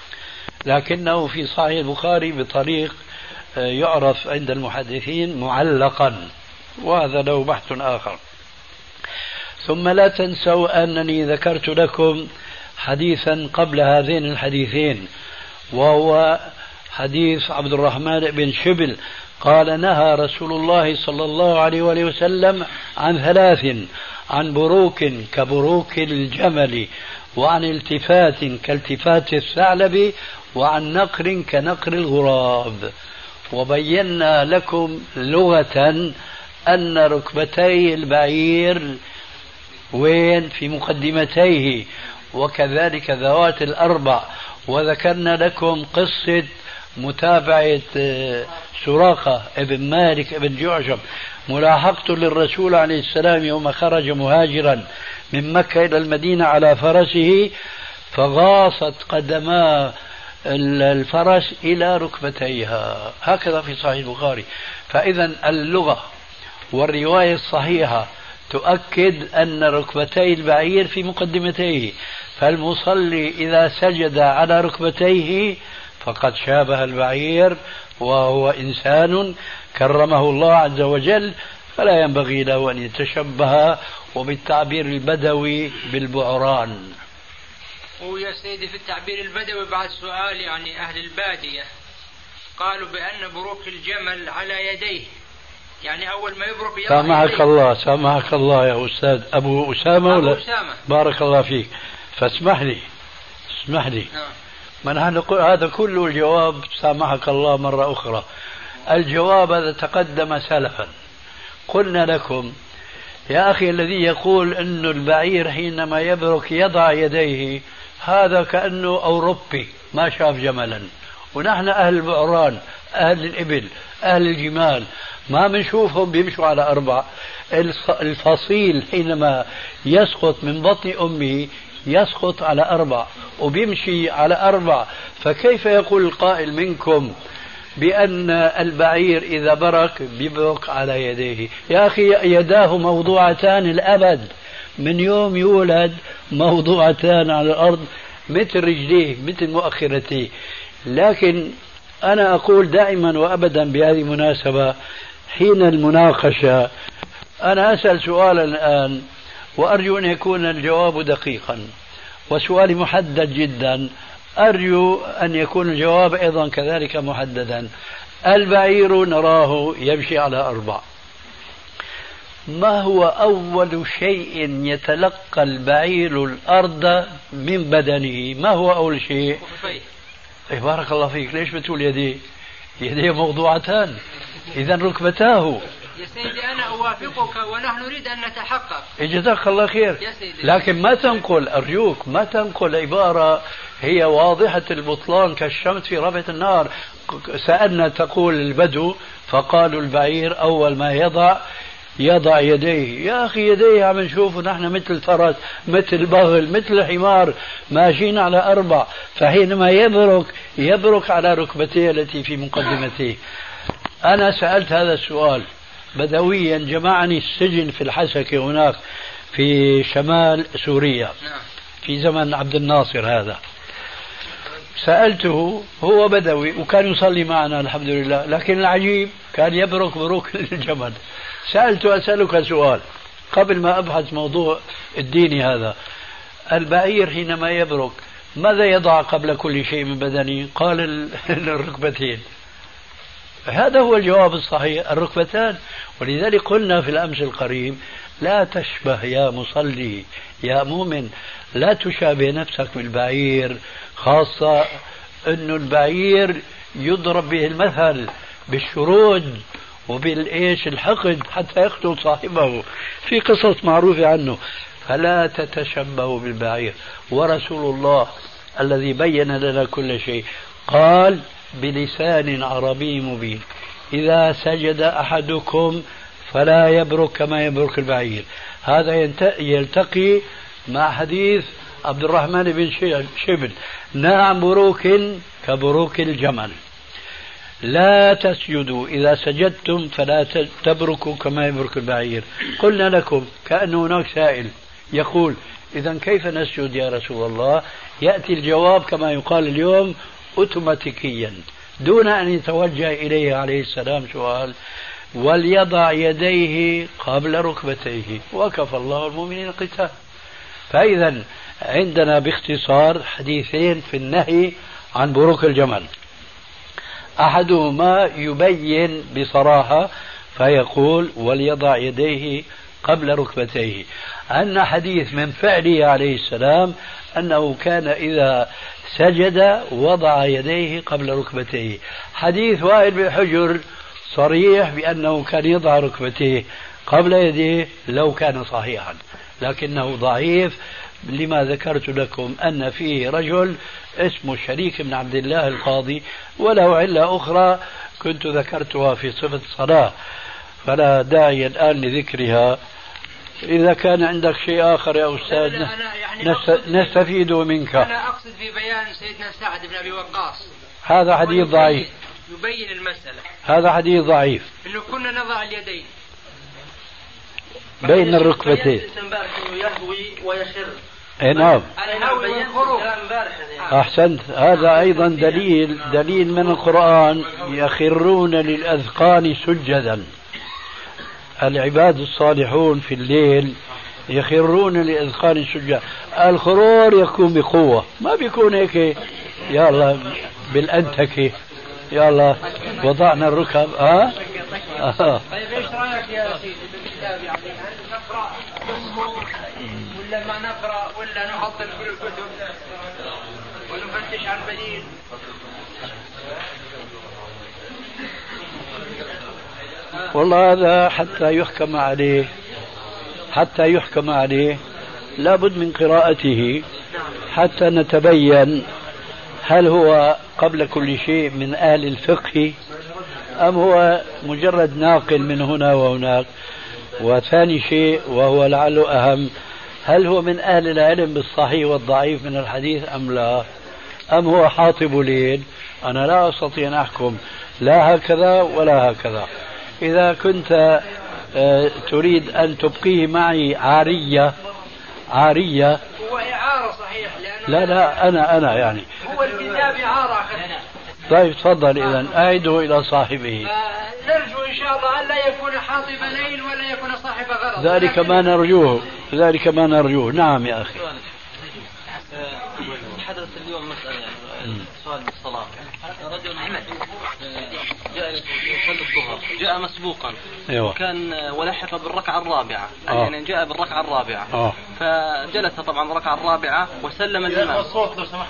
لكنه في صحيح البخاري بطريق يعرف عند المحدثين معلقا، وهذا له بحث آخر. ثم لا تنسوا أنني ذكرت لكم حديثا قبل هذين الحديثين، وهو حديث عبد الرحمن بن شبل قال نهى رسول الله صلى الله عليه وسلم عن ثلاث: عن بروك كبروك الجمل، وعن التفات كالتفات الثعلب، وعن نقر كنقر الغراب. وبينا لكم لغة أن ركبتي البعير وين؟ في مقدمتيه، وكذلك ذوات الأربع. وذكرنا لكم قصة متابعة سراقة ابن مالك ابن جعشم، ملاحقته للرسول عليه السلام يوم خرج مهاجرا من مكة إلى المدينة على فرسه، فغاصت قدما الفرس إلى ركبتيها، هكذا في صحيح البخاري. فإذا اللغة والرواية الصحيحة تؤكد أن ركبتي البعير في مقدمتيه، فالمصلي إذا سجد على ركبتيه فقد شابه البعير، وهو إنسان كرمه الله عز وجل، فلا ينبغي له أن يتشبه وبالتعبير البدوي بالبعران. ويا سيدي في التعبير البدوي بعد سؤال يعني أهل البادية قالوا بأن بروك الجمل على يديه، يعني أول ما يبرك سامحك الله سامحك الله يا أستاذ أبو أسامة ولا أسامة. بارك الله فيك. فاسمح لي ما نحن نقول هذا كله الجواب سامحك الله مرة أخرى. الجواب هذا تقدم سلفا. قلنا لكم يا أخي الذي يقول أن البعير حينما يبرك يضع يديه هذا كأنه أوروبي ما شاف جملا، ونحن أهل البعران أهل الإبل أهل الجمال ما بنشوفهم بيمشوا على أربع. الفصيل حينما يسقط من بطن أمه يسقط على أربع وبيمشي على أربع، فكيف يقول القائل منكم بأن البعير إذا برك بيبرك على يديه؟ يا أخي يداه موضوعتان الأبد، من يوم يولد موضوعتان على الأرض مثل رجليه مثل مؤخرتيه. لكن أنا أقول دائما وأبدا بهذه المناسبة حين المناقشة أنا أسأل سؤالا الآن وأرجو أن يكون الجواب دقيقا، وسؤالي محدد جدا أرجو أن يكون الجواب أيضا كذلك محددا. البعير نراه يمشي على أربع، ما هو أول شيء يتلقى البعير الأرض من بدنه؟ ما هو أول شيء؟ بارك الله فيك. ليش بتقول يديه؟ يديه موضوعتان، إذا ركبتاه. يا سيدي أنا أوافقك ونحن نريد أن نتحقق. جزاك الله خير. لكن ما تنقل أرجوك ما تنقل عبارة هي واضحة البطلان كالشمس في ربعة النار. سألنا تقول البدو فقالوا البعير أول ما يضع يديه. يا أخي يديه عم نشوفه نحن مثل فرس مثل بغل مثل حمار ماشيين على أربع، فحينما يبرك على ركبتيه التي في مقدمته. أنا سألت هذا السؤال بدويا جمعني السجن في الحسكة هناك في شمال سوريا في زمن عبد الناصر. هذا سألته هو بدوي وكان يصلي معنا الحمد لله، لكن العجيب كان يبرك بروك الجمل. سألته أسألك سؤال قبل ما أبحث موضوع الديني هذا، البعير حينما يبرك ماذا يضع قبل كل شيء من بدنه؟ قال الركبتين. هذا هو الجواب الصحيح، الركبتان. ولذلك قلنا في الأمس القريب لا تشبه يا مصلي يا مؤمن لا تشابه نفسك بالبعير، خاصة أن البعير يضرب به المثل بالشرود وبالإيش الحقد حتى يقتل صاحبه، في قصص معروفة عنه. فلا تتشبهوا بالبعير. ورسول الله الذي بين لنا كل شيء قال بلسان عربي مبين إذا سجد أحدكم فلا يبرك كما يبرك البعير. هذا يلتقي مع حديث عبد الرحمن بن شبل نعم بروك كبروك الجمل. لا تسجدوا إذا سجدتم فلا تبركوا كما يبرك البعير. قلنا لكم كأن هناك سائل يقول إذا كيف نسجد يا رسول الله؟ يأتي الجواب كما يقال اليوم أوتوماتيكيا دون أن يتوجه إليه عليه السلام سؤال، وليضع يديه قبل ركبتيه وكفى الله المؤمنين القتال. فإذا عندنا باختصار حديثين في النهي عن بروك الجمل، أحدهما يبين بصراحة فيقول وليضع يديه قبل ركبتيه، أن حديث من فعله عليه السلام أنه كان إذا سجد وضع يديه قبل ركبتيه. حديث وائل بن حجر صريح بأنه كان يضع ركبتيه قبل يديه لو كان صحيحا، لكنه ضعيف لما ذكرت لكم أن فيه رجل اسمه شريك بن عبد الله القاضي، وله علة أخرى كنت ذكرتها في صفة الصلاة فلا داعي الآن لذكرها. إذا كان عندك شيء آخر يا أستاذ يعني نستفيد منك. أنا أقصد في بيان سيدنا سعد بن أبي وقاص هذا حديث ضعيف، يبين المسألة. هذا حديث ضعيف إنه كنا نضع اليدين بين الركبتين يهوي ويخر. نعم يعني. أحسنت. هذا أيضا دليل من القرآن يخرون للأذقان سجدا. العباد الصالحون في الليل يخرون لإذقان سجا. الخرور يكون بقوة، ما بيكون هيك يلا بالأنتكة يلا وضعنا الركب. طيب ايش رايك يا سيدي بالكتاب؟ يعني هل نقرا ولا ما نقرا ولا نحضر كل الكتب ونفتش عن بديل؟ والله هذا حتى يحكم عليه لابد من قراءته حتى نتبين هل هو قبل كل شيء من أهل الفقه أم هو مجرد ناقل من هنا وهناك. وثاني شيء وهو لعله أهم، هل هو من أهل العلم بالصحيح والضعيف من الحديث أم لا، أم هو حاطب ليل. أنا لا أستطيع أن أحكم لا هكذا ولا هكذا. إذا كنت تريد أن تبقيه معي عارية هو إعارة صحيح، لا أنا يعني هو الكتاب إعارة. طيب تفضل إذن أعيده إلى صاحبه. نرجو إن شاء الله أن لا يكون حاطب ليل ولا يكون صاحب غرض. ذلك ما نرجوه. نعم يا أخي. حدث اليوم مسألة يعني سؤال بالصلاة. رجل جاء يصلي الظهر، جاء مسبوقا. أيوة. كان ولحق بالركعة الرابعة، يعني جاء بالركعة الرابعة. فجلس طبعا الركعة الرابعة وسلم الإمام. الصوت لو سمحت.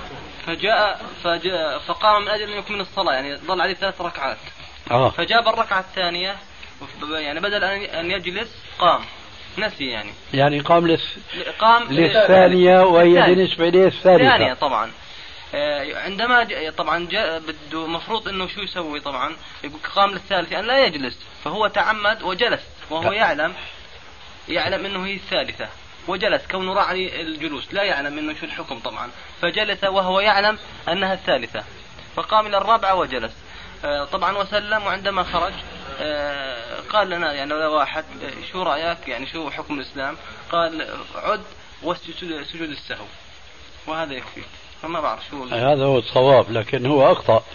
فقام من أجل أن يكمل الصلاة، يعني ظل عليه 3 ركعات. فجاب الركعة الثانية، يعني بدل أن يجلس قام، نسي يعني قام للثانية وهي بالنسبة إليه الثالثة طبعا. عندما طبعا جاء بده مفروض انه شو يسوي؟ طبعا يقول قام للثالثة ان لا يجلس، فهو تعمد وجلس وهو يعلم انه هي الثالثة وجلس، كونه راعي الجلوس لا يعلم انه شو الحكم طبعا، فجلس وهو يعلم انها الثالثة، فقام الى الرابعة وجلس طبعا وسلم. وعندما خرج قال لنا يعني لو واحد شو رأيك، يعني شو حكم الإسلام؟ قال عد واسجد سجود السهو وهذا يكفي. فما بعرف شو هذا هو الصواب، لكن هو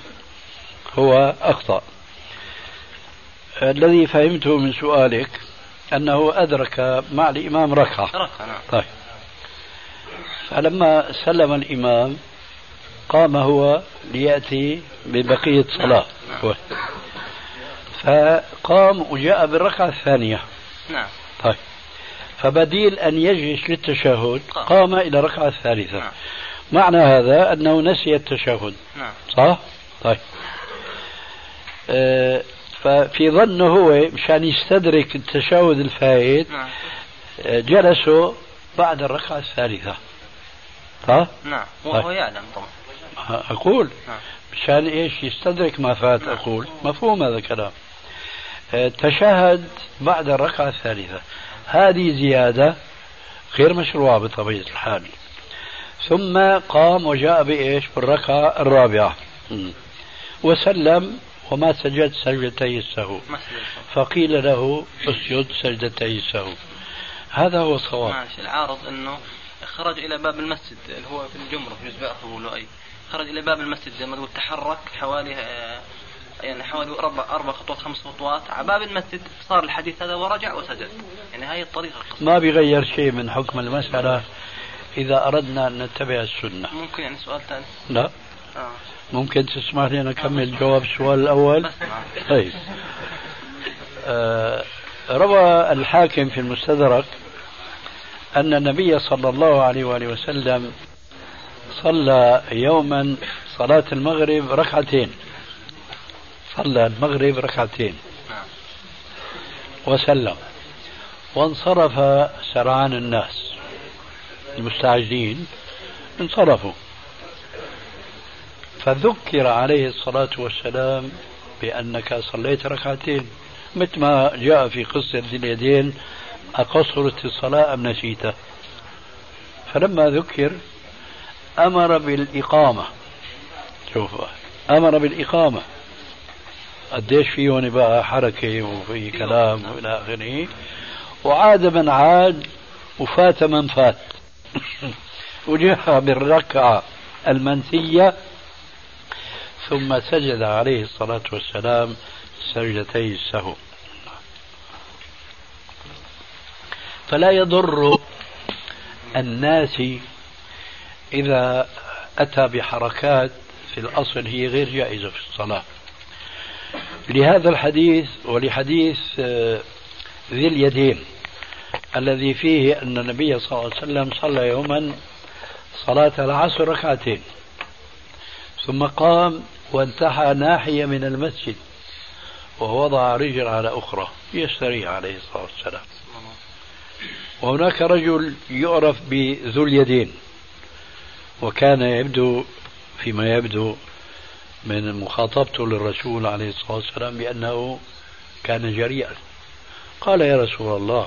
أخطأ. الذي فهمته من سؤالك أنه أدرك مع الإمام ركعة. نعم. طيب. فلما سلم الإمام قام هو ليأتي ببقية صلاة. نعم. فقام وجاء بالركعة الثانية. نعم. طيب. فبديل أن يجلس للتشهد قام إلى الركعة الثالثة. نعم. معنى هذا أنه نسي التشهد. نعم. صح؟ طيب. ففي ظنه هو مشان يستدرك التشهد الفائت. نعم. جلسوا بعد الركعة الثالثة. صح؟ نعم. وهو يعلم طبعا. أقول نعم. مشان إيش يستدرك ما فات. نعم. أقول مفهوم هذا الكلام. تشهد بعد الركعة الثالثة، هذه زيادة غير مشروعة بطبيعة الحال. ثم قام وجاء بإيش؟ بالركعة الرابعة وسلم وما سجد سجدتي السهو، فقيل له اسجد سجدتي السهو. هذا هو الصواب. ماشي. العارض انه خرج الى باب المسجد اللي هو في الجمرة في جزء اخر اي خرج الى باب المسجد زي ما تقول، تحرك حوالي 4 خطوات 5 خطوات على باب المسجد، صار الحديث هذا ورجع وسجد. يعني هاي الطريقة القصة. ما بيغير شيء من حكم المسألة إذا أردنا أن نتبع السنة. ممكن يعني سؤال ثاني؟ لا. ممكن تسمح لي أن أكمل جواب السؤال الأول؟ طيب. روى الحاكم في المستدرك أن النبي صلى الله عليه وآله وسلم صلى يوما صلاة المغرب ركعتين. صلى المغرب ركعتين وسلم، وانصرف سرعان الناس المستعجلين انصرفوا، فذكر عليه الصلاة والسلام بأنك صليت ركعتين، مثل ما جاء في قصة ذي اليدين: أقصرت الصلاة أم نسيته؟ فلما ذكر أمر بالإقامة. شوف، أمر بالإقامة. قديش فيه بقى حركة وفي كلام وإلى آخره. وعاد من عاد وفات من فات وجاء بالركعة المنسية، ثم سجد عليه الصلاة والسلام سجدتي السهو. فلا يضر الناس إذا أتى بحركات في الأصل هي غير جائزة في الصلاة. لهذا الحديث ولحديث ذي اليدين الذي فيه أن النبي صلى الله عليه وسلم صلى يوما صلاة العصر ركعتين ثم قام وانتحى ناحية من المسجد ووضع رجل على أخرى يستريح عليه الصلاة والسلام. وهناك رجل يعرف بذو اليدين وكان يبدو فيما يبدو من مخاطبته للرسول عليه الصلاة والسلام بأنه كان جريئا. قال يا رسول الله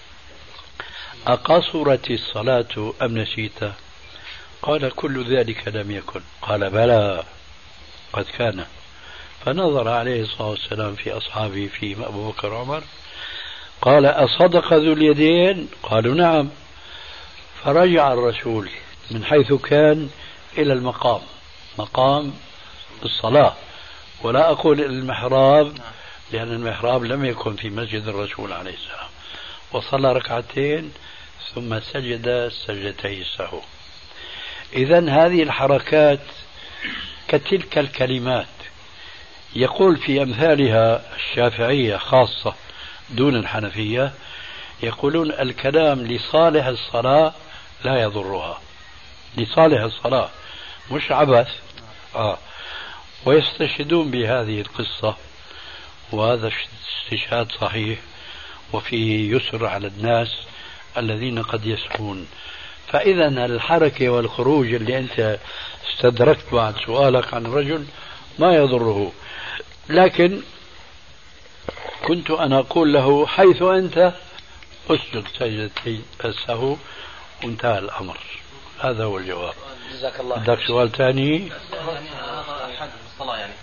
أقصرت الصلاة أم نسيت؟ قال كل ذلك لم يكن. قال بلى قد كان. فنظر عليه الصلاة والسلام في أصحابه فيهم أبو بكر وعمر قال أصدق ذو اليدين؟ قالوا نعم. فرجع الرسول من حيث كان إلى المقام، مقام الصلاة، ولا أقول المحراب لأن المحراب لم يكن في مسجد الرسول عليه السلام، وصلى ركعتين ثم سجد سجدتي السهو. إذن هذه الحركات كتلك الكلمات يقول في أمثالها الشافعية خاصة دون الحنفية، يقولون الكلام لصالح الصلاة لا يضرها، لصالح الصلاة مش عبث. ويستشهدون بهذه القصة، وهذا استشهاد صحيح وفيه يسر على الناس الذين قد يسهون. فإذا الحركة والخروج اللي أنت استدركت بعد سؤالك عن الرجل ما يضره، لكن كنت أنا أقول له حيث أنت أسجد سجدتي السهو وانتهى الأمر. هذا هو الجواب. جزاك الله. عندك سؤال ثاني؟ حد الصلاة يعني.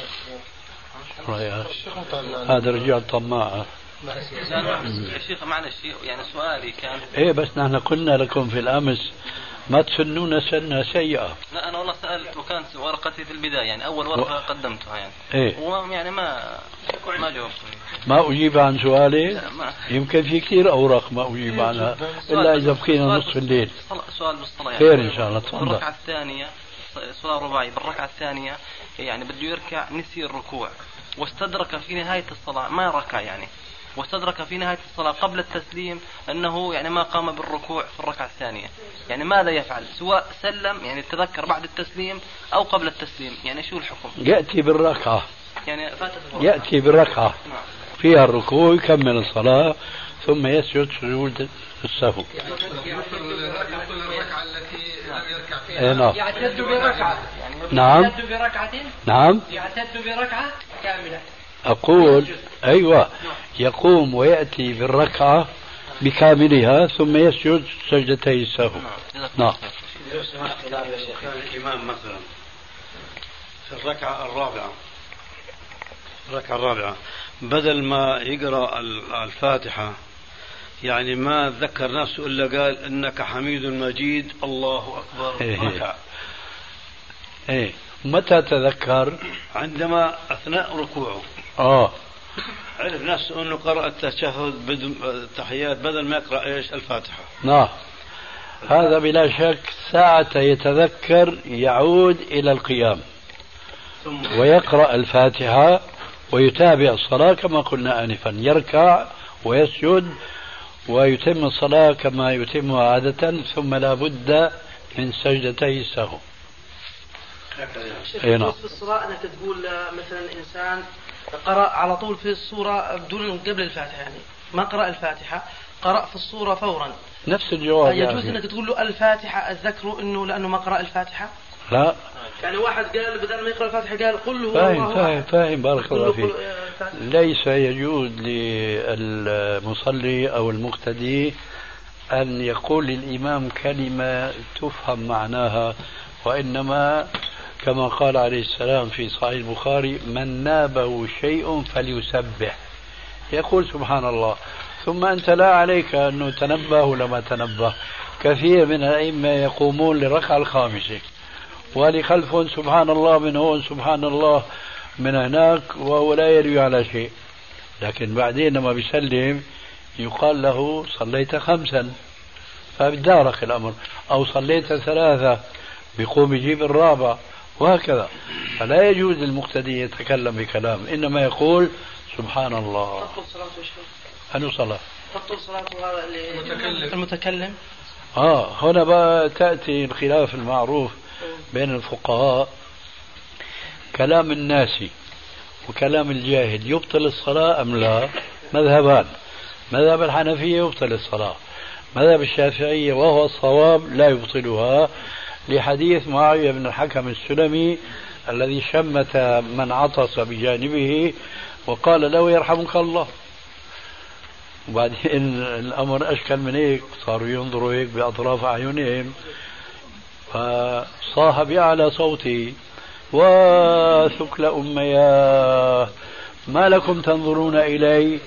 هذا رجال طماع. يا شيخ معلش يعني سؤالي كان ايه بس نحن قلنا لكم في الامس ما تسنون سنة سيئة. لا انا والله سألت وكانت ورقتي في البداية يعني اول ورقة قدمتها يعني ايه ويعني ما جاوبت. ما اجيب عن سؤالي؟ يمكن في كثير اوراق ما اجيب عنها الا اذا بقينا نصف الليل. سؤال بالصلاة يعني خير ان شاء الله تفضل. بالركعة الثانية صلاة رباعي بالركعة الثانية يعني بده يركع نسي الركوع واستدرك في نهاية الصلاة ما ركع يعني، واستدرك في نهاية الصلاة قبل التسليم أنه يعني ما قام بالركوع في الركعة الثانية، يعني ماذا يفعل؟ سواء سلم يعني تذكر بعد التسليم أو قبل التسليم، يعني شو الحكم؟ يأتي بالركعة، يعني يأتي بالركعة فيها الركوع يكمل الصلاة ثم يسجد سجود السهو. نعم. يعتد بركعة. نعم. يعتد بركعة. نعم. يعتد بركعة كاملة. أقول أيوة يقوم ويأتي بالركعة بكاملها ثم يسجد سجدتي السهو. نعم. كان الإمام مثلا في الركعة الرابعة بدل ما يقرأ الفاتحة يعني ما ذكر نفسه إلا قال إنك حميد مجيد الله أكبر ركع. إيه متى تذكر؟ عندما أثناء ركوعه عرف نفسه أنه قرأ التشهد التحيات بدل ما يقرأ إيش الفاتحة. نعم. هذا بلا شك ساعة يتذكر يعود إلى القيام ويقرأ الفاتحة ويتابع الصلاة كما قلنا آنفا، يركع ويسجد ويتم الصلاة كما يتمها عادة ثم لا بد من سجدتي السهو. في الصلاة أنك تقول مثلا إنسان قرأ على طول في الصورة بدون قبل الفاتحة، يعني ما قرأ الفاتحة قرأ في الصورة فورا، نفس الجواب. يجوز أنك تقول له الفاتحة أتذكره إنه لأنه ما قرأ الفاتحة؟ لا يعني واحد قال بدل ما يقرأ الفاتحة قال قل هو فاهم بارك الله فيك. ليس يجوز للمصلي أو المقتدي أن يقول للإمام كلمة تفهم معناها، وإنما كما قال عليه السلام في صحيح البخاري من نابه شيء فليسبح، يقول سبحان الله، ثم أنت لا عليك أنه تنبه ولا ما تنبه. كثير من الأئمة يقومون للركعة الخامسة ولخلفهم سبحان الله من هون سبحان الله من هناك وهو لا يروي على شيء، لكن بعدين لما بيسلم يقال له صليت 5 فبيدارك الأمر، أو صليت 3 بيقوم يجيب الرابع، وهكذا. فلا يجوز للمقتدي يتكلم بكلام، إنما يقول سبحان الله. تبطل صلاته أنو صلاة؟ تبطل صلاته هذا المتكلم. هنا بقى تأتي الخلاف المعروف بين الفقهاء. كلام الناس وكلام الجاهل يبطل الصلاة أم لا؟ مذهبان. مذهب الحنفية يبطل الصلاة، مذهب الشافعية وهو الصواب لا يبطلها، لحديث معاوية بن الحكم السلمي الذي شمت من عطس بجانبه وقال له يرحمك الله. وبعدين الأمر أشكل من هيك، صاروا ينظروا هيك بأطراف أعينهم، فصاح بأعلى صوتي وثكل أمياه ما لكم تنظرون إلي.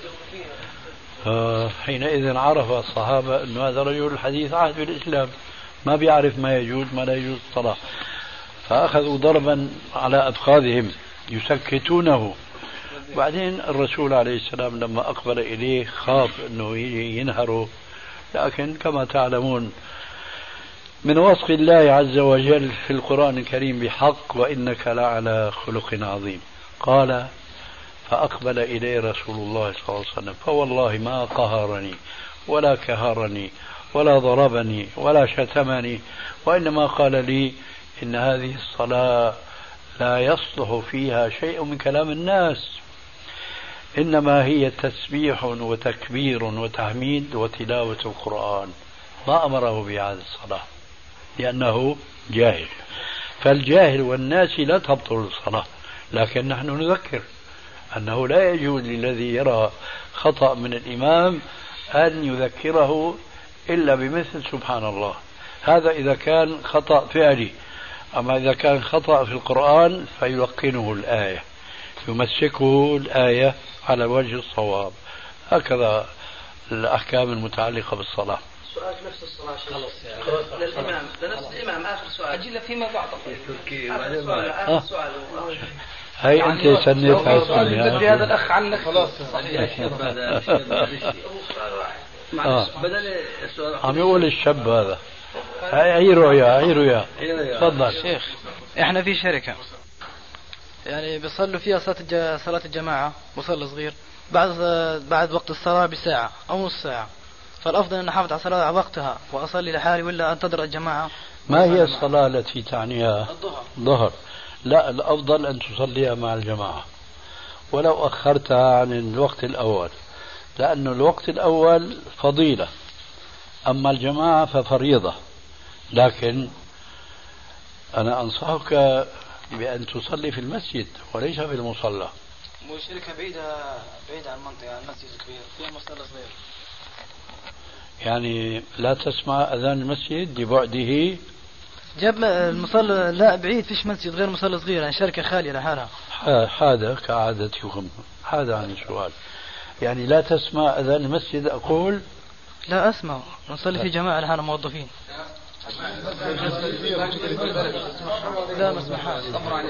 حينئذ عرف الصحابة أن هذا رجل حديث عهد بالإسلام، ما بيعرف ما يجوز ما لا يجوز الصلاة، فأخذوا ضربا على أفخاذهم يسكتونه. بعدين الرسول عليه السلام لما أقبل إليه خاف أنه ينهره، لكن كما تعلمون من وصف الله عز وجل في القرآن الكريم بحق وإنك لعلى خلق عظيم. قال فأقبل إليه رسول الله صلى الله عليه وسلم فوالله ما قهرني ولا كهرني ولا ضربني ولا شتمني، وإنما قال لي إن هذه الصلاة لا يصلح فيها شيء من كلام الناس، إنما هي تسبيح وتكبير وتحميد وتلاوة القرآن. ما أمره بهذه الصلاة لأنه جاهل، فالجاهل والناس لا تبطل الصلاة، لكن نحن نذكر أنه لا يجوز للذي يرى خطأ من الإمام أن يذكره إلا بمثل سبحان الله. هذا إذا كان خطأ فعلي، أما إذا كان خطأ في القرآن فيلقنه الآية، يمسكه الآية على وجه الصواب. هكذا الأحكام المتعلقة بالصلاة. سؤال نفس الصلاة خلاص للإمام، لنفس الإمام آخر سؤال أجل فيما بعد. آخر سؤال هاي أنت سنيت بدي هذا الأخ عنك خلاص صحيح. بدل السؤال عم يقول الشاب هذا هي رؤيا تفضل شيخ. احنا في شركة يعني بيصلوا فيها صلاة الجماعة، بصلي صغير بعد وقت الصلاة بساعة أو نص ساعة، فالأفضل أن أحافظ على الصلاة على وقتها وأصلي لحالي ولا أنتظر الجماعة؟ ما هي الصلاة التي تعنيها؟ الظهر. لا، الأفضل أن تصليها مع الجماعة ولو أخرتها عن الوقت الأول، لأن الوقت الأول فضيلة، أما الجماعة ففريضة. لكن أنا أنصحك بأن تصلي في المسجد وليس في المصلى. شركة بعيدة عن المنطقة، المسجد كبير فيها مصلى صغير، يعني لا تسمع أذان المسجد لبعده. جاب المصلى لا بعيد، فيش مسجد غير مصلى صغير، يعني شركة خالية لحالها. هذا كعادتكم، هذا عن السؤال. يعني لا تسمع أذان المسجد أقول؟ لا أسمع، نصلي في جماعة لحالنا موظفين. لا ما اسمعهاش.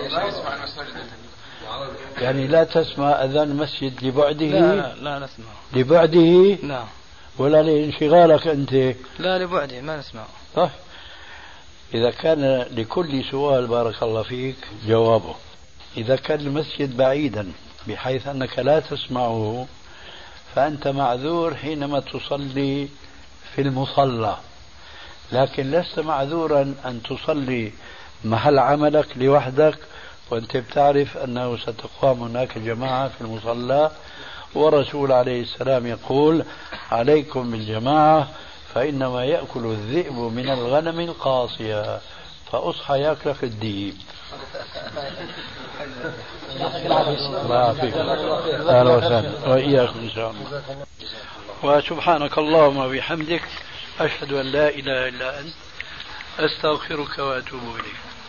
يعني لا تسمع أذان المسجد لبعده؟ لا نسمع لبعده. نعم. ولا لانشغالك أنت؟ لا لبعده ما نسمع. طيب إذا كان لكل سؤال بارك الله فيك جوابه. إذا كان المسجد بعيدا بحيث أنك لا تسمعه فأنت معذور حينما تصلي في المصلى، لكن لست معذورا أن تصلي محل عملك لوحدك وأنت بتعرف أنه ستقام هناك جماعة في المصلى، والرسول عليه السلام يقول عليكم بالجماعة فإنما يأكل الذئب من الغنم القاصية، فأصحى يأكلك الديب. الله يعافيك. أهلا وسهلا وإياكم إن شاء الله. وسبحانك اللهم وبحمدك أشهد أن لا إله إلا أنت أستغفرك وأتوب إليك.